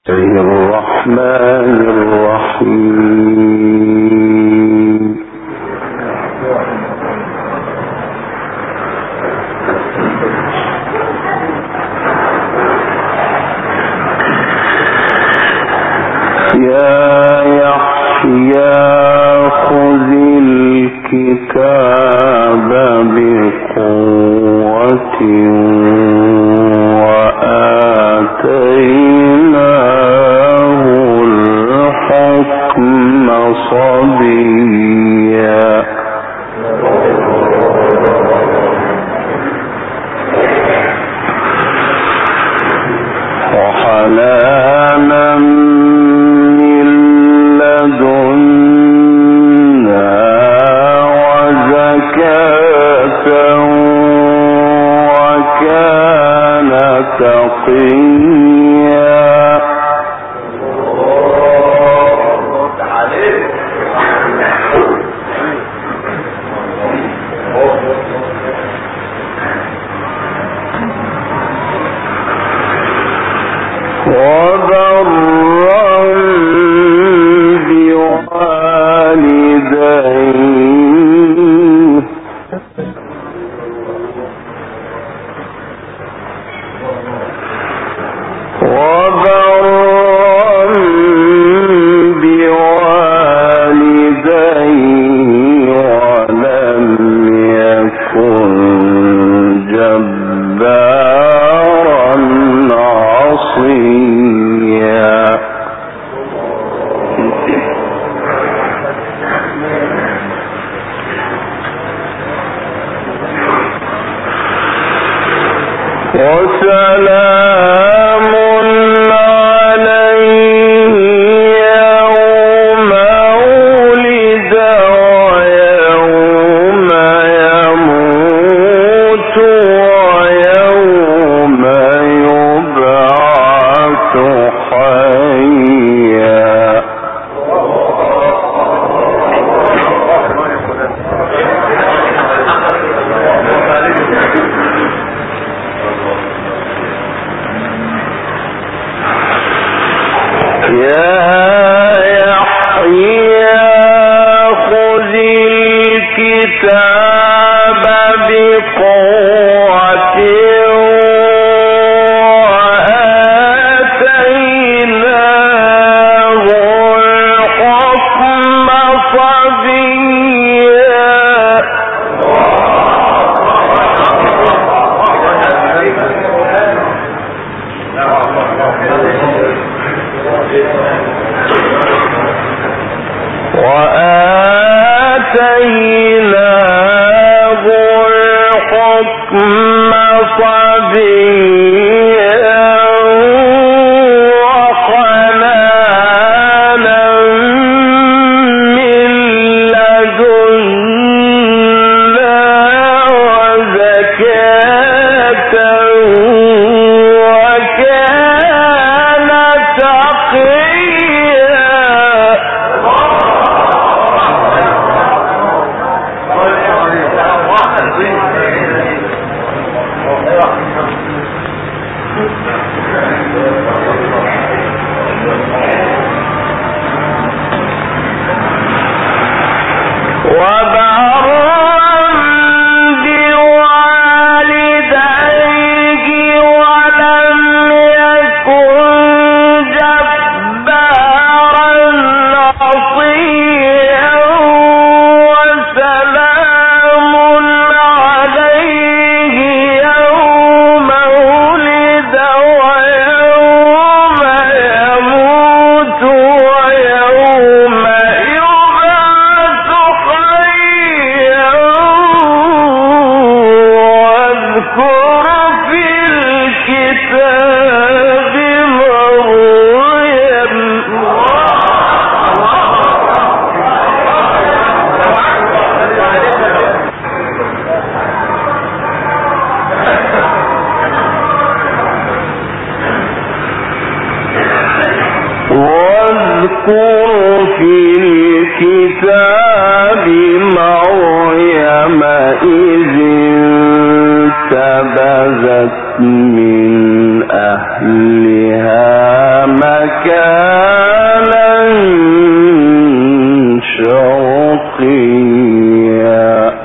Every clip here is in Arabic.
الرحمن الرحيم. يا يحيى خذ الكتاب بقوة وآتيناه الحكم صبيا وحنانا من لدنا وزكاة وكان تقيا. وبرا بوالديه ولم يكن جبارا عصيا. وسلام عليه يوم ولد ويوم يموت ويوم يبعث حيا. يا يحيى خذ الكتاب بقوة وآتيناه الحكم صبيا. وآتيناه الحكم صبيا وحنانا من لدنا وزكاة وكان تقيا. وبرا بوالديه ولم يكن جبارا عصيا. وسلام عليه يوم ولد ويوم يموت ويوم يبعث حيا. واذكر في الكتاب مريم واذكر في الكتاب مريم إذ انتبذت من أهلها مكانا شرقيا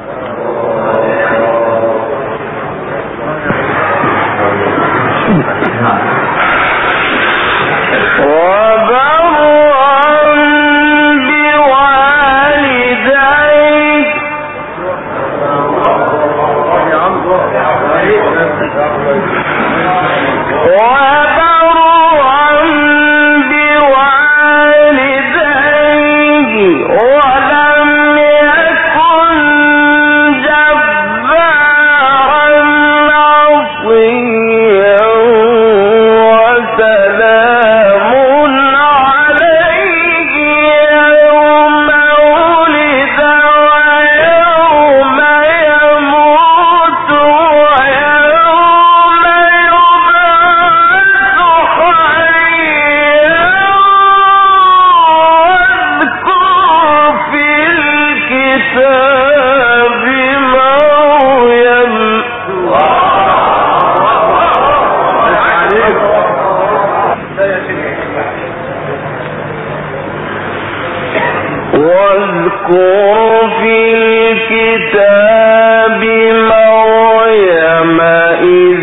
واذكر في الكتاب مريم إذ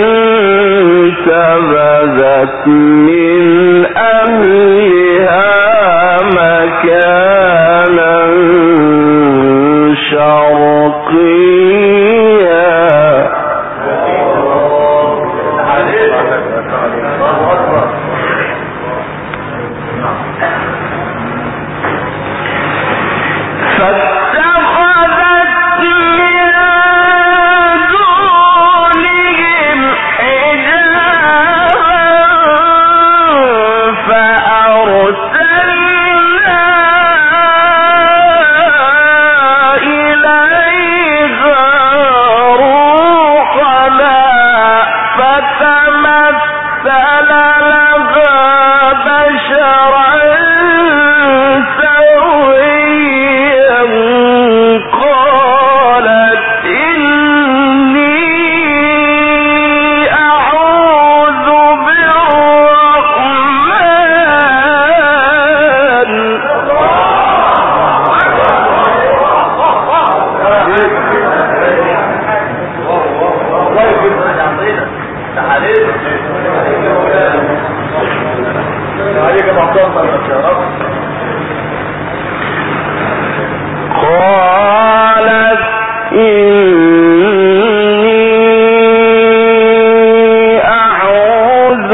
انتبذت من أهلها مكانا شرقيا قالت أعوذ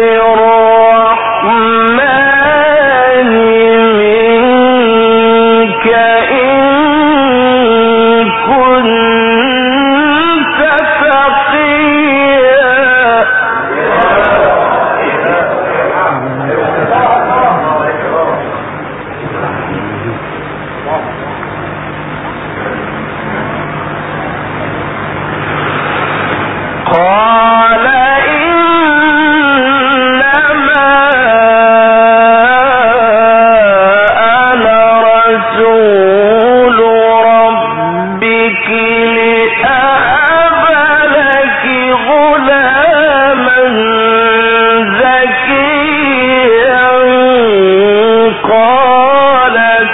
بالرحمن منك إن كنت تقيا قال إنما أنا رسول ربك لأهب لك غلاما زكيا قالت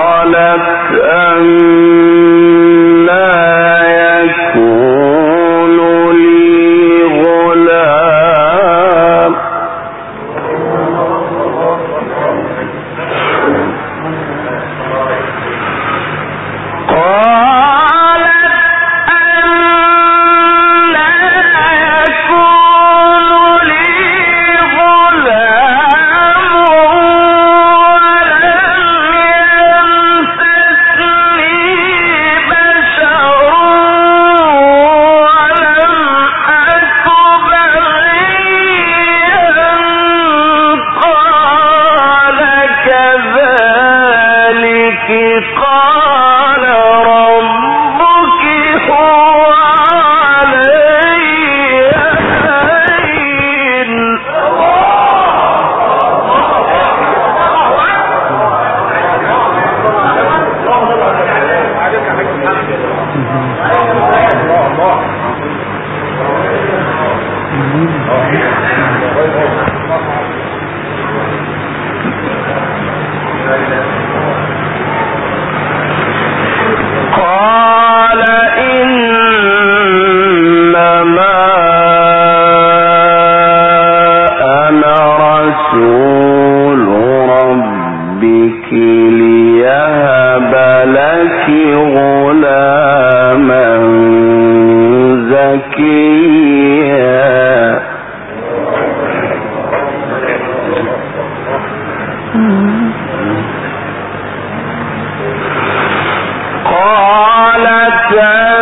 قالت أنى يكون قال ربك هو علي هين. قال إنما أنا رسول ربك ليهب لك غلاما زكيا. قالت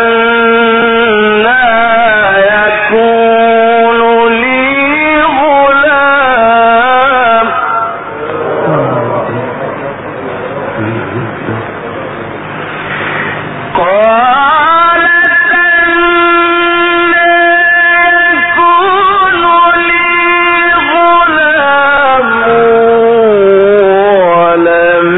أنى يكون لي غلام ولم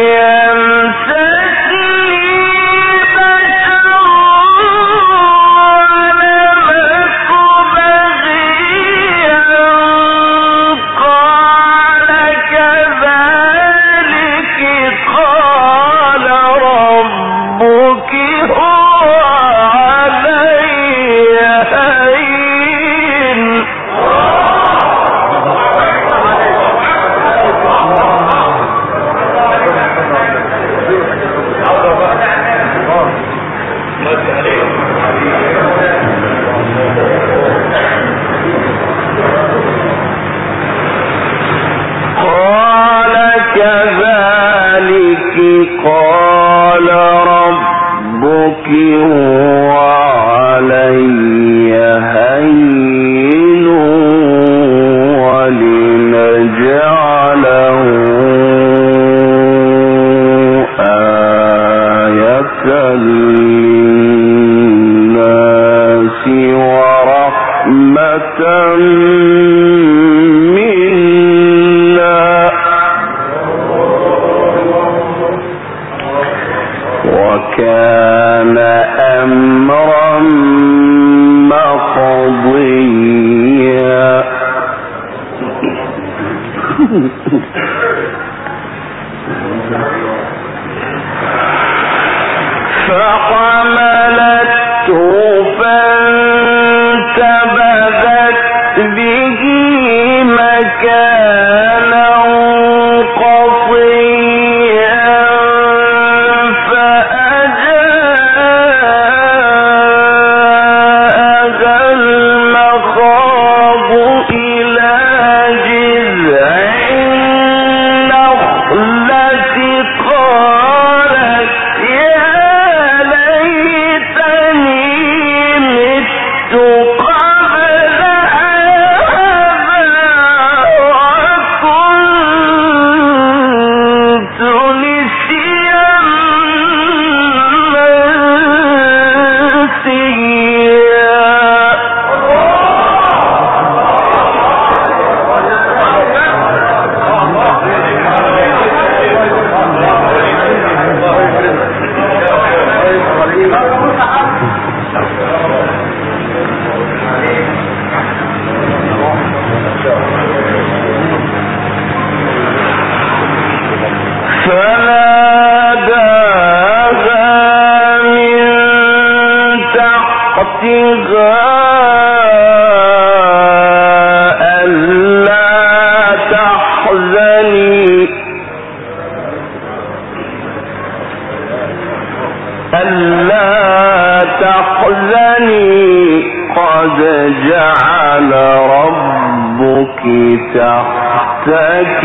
قال ربك هو علي هين ولنجعله آية للناس ورحمة وكان أمرا مقضيا. فحملته فانتبذت به مكانا قصيا فأجاءها المخاض إلى جذع النخلة قالت يا ليتني مت قبل هذا وكنت نسيا فناداها من تحتها ألا تحزني قد جعل ربك تحتك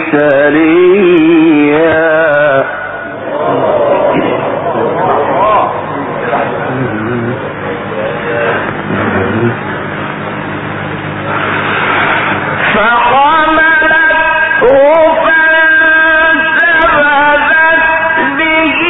سريا. فحملته فانتبذت به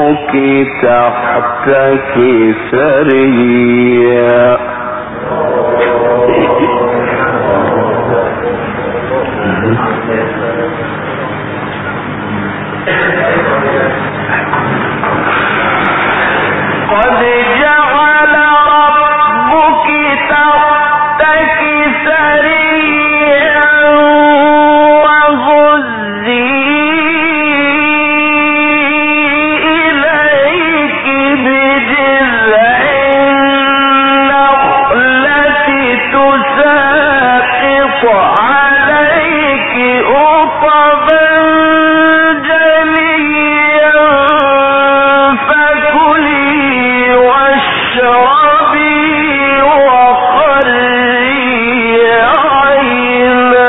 ربك تحتك سريا قد جعل ربك تحتك سريا وهزي إليك بجذع النخلة تساقط عليك رطبا جنيا فكلي واشربي وقري عينا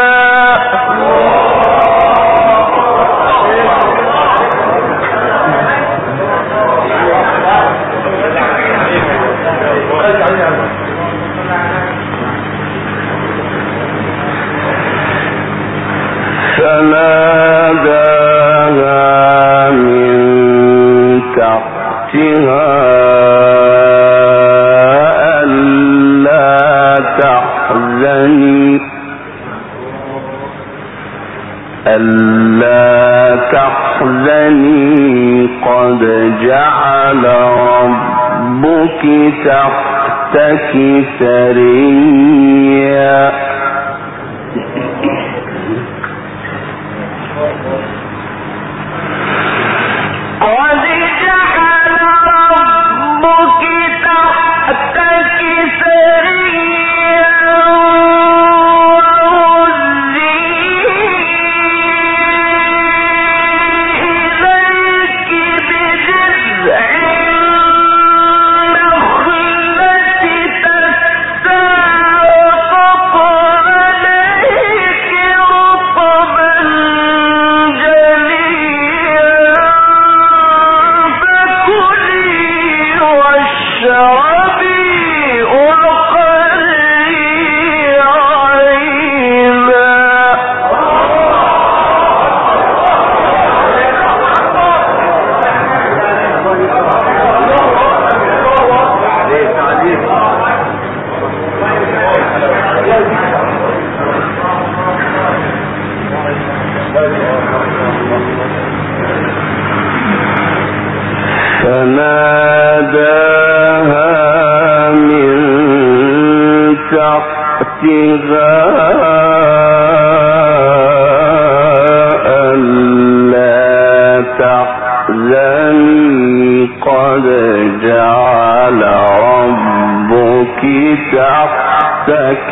فناداها من تحتها ألا تحزني قد جعل ربك تحتك سريا قد جعل ربك تحتك سريا وهزي إليك بجذع النخلة تساقط عليك رطبا جنيا فكلي واشربي وقري عينا فناداها من تحتها ألا تحزني قد جعل ربك تحتك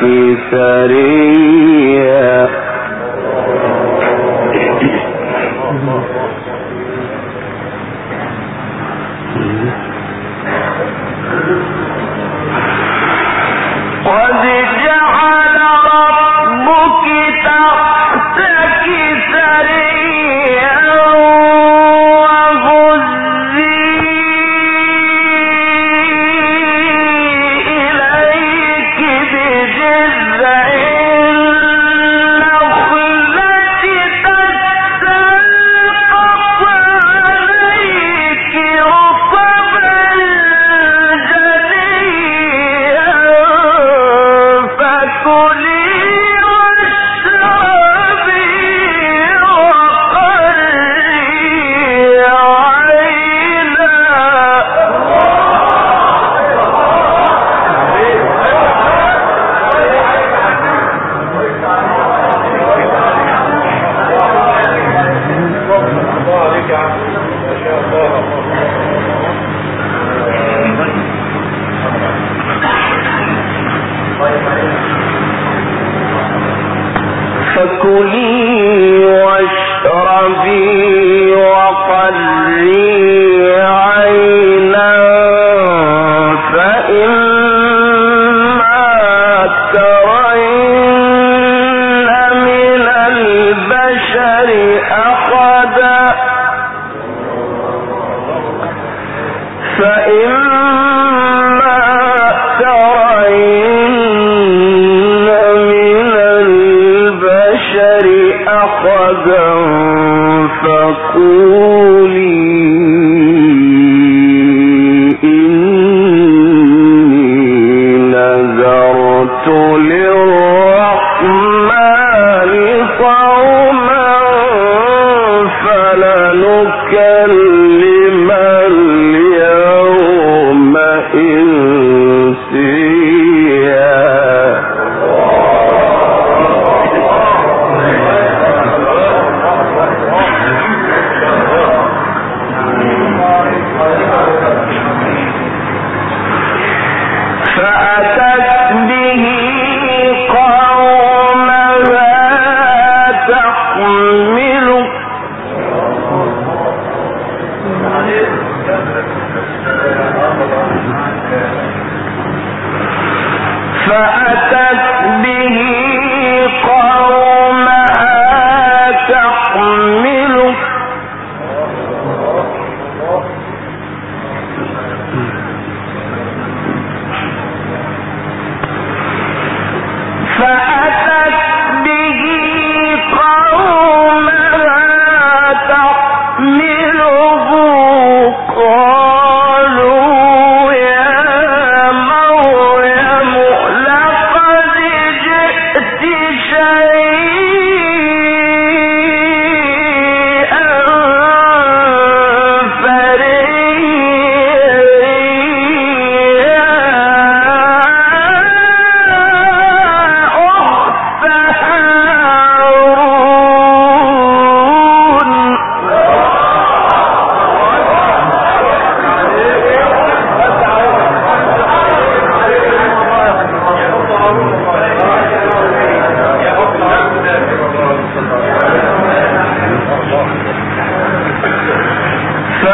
سريا قد جعل ربك تحتك سريا وهزي إليك بجذع النخلة تساقط عليك رطبا جنيا فكلي واشربي وقري عينا فكلي واشربي وقري عينا فإما ترين من البشر أحدا أحدا فقولي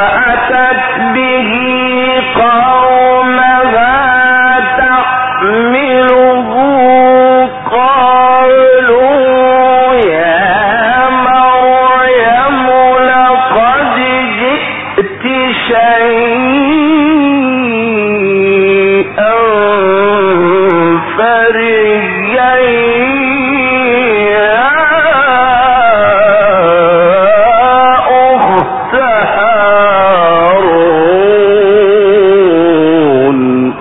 فأتت به قومها تحمله قالوا يا مريم لقد جئت شيئا فريا يا أخت هارون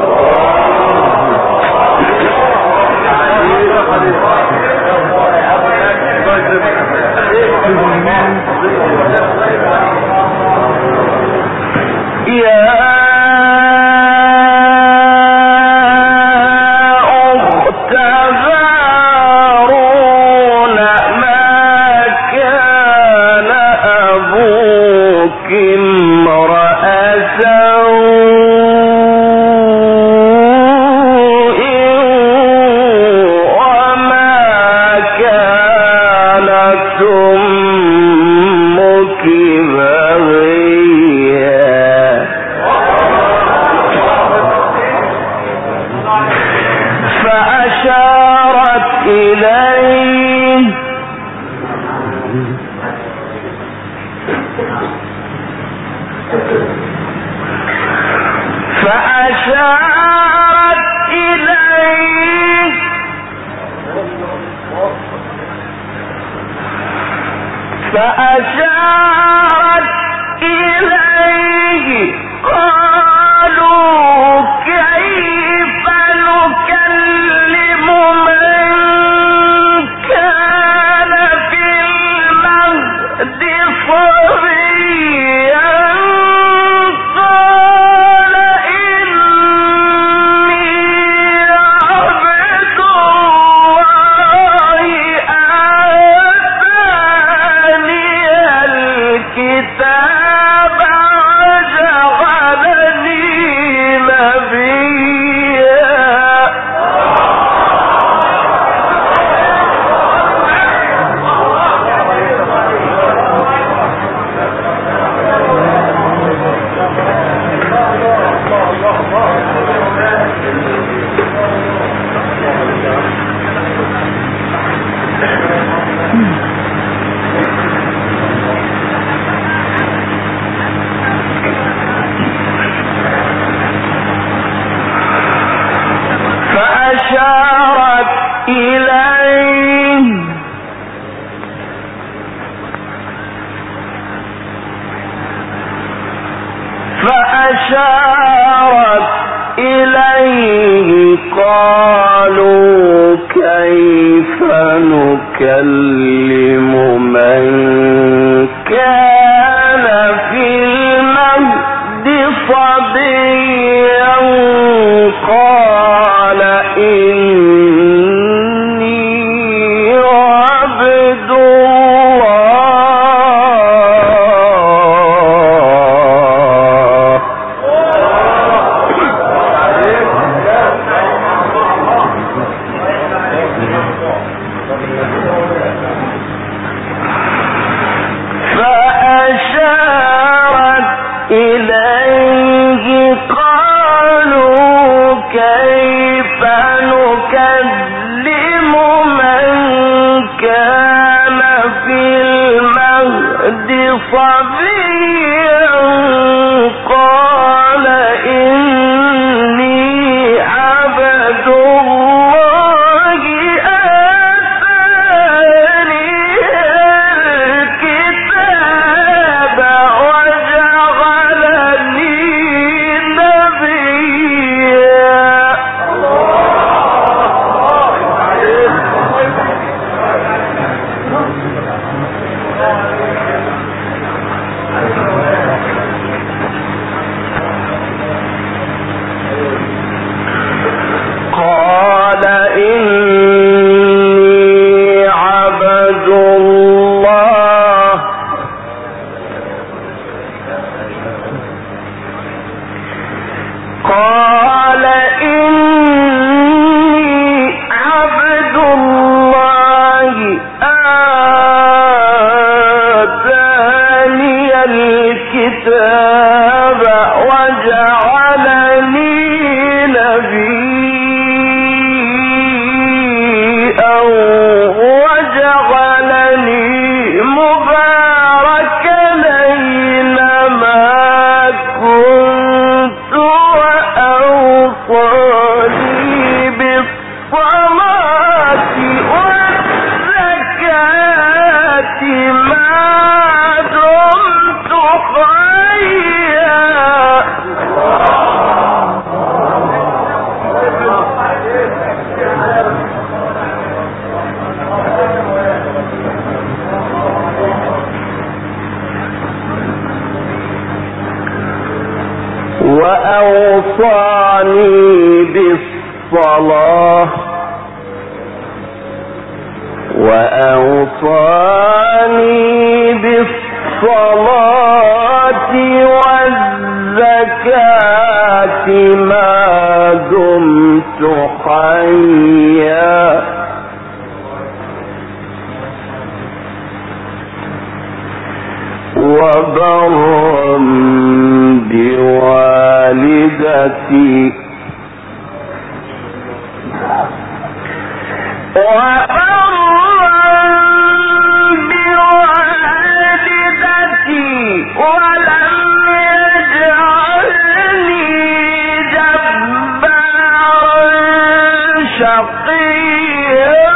فأشارت إليه قالوا كيف نكلم من كان في المهد صبيا قال إني عبد الله الكتاب وجعلني نبيا فأشارت إليه قالوا كيف نكلم من كان في المهد صبيا قال إني عبد الله فأشارت إليه قالوا كيف نكلم من كان في المهد صبيا قال إني عبد الله آتاني الكتاب وجعلني وأوصاني بالصلاة والزكاة ما دمت حيا وبرا بوالدتي ولم يجعلني جبارا شقيا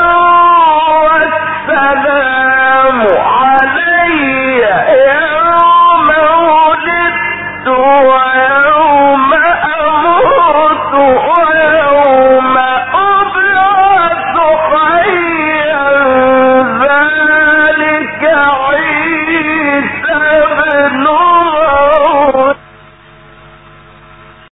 والسلام علي يوم ولدت ويوم أموت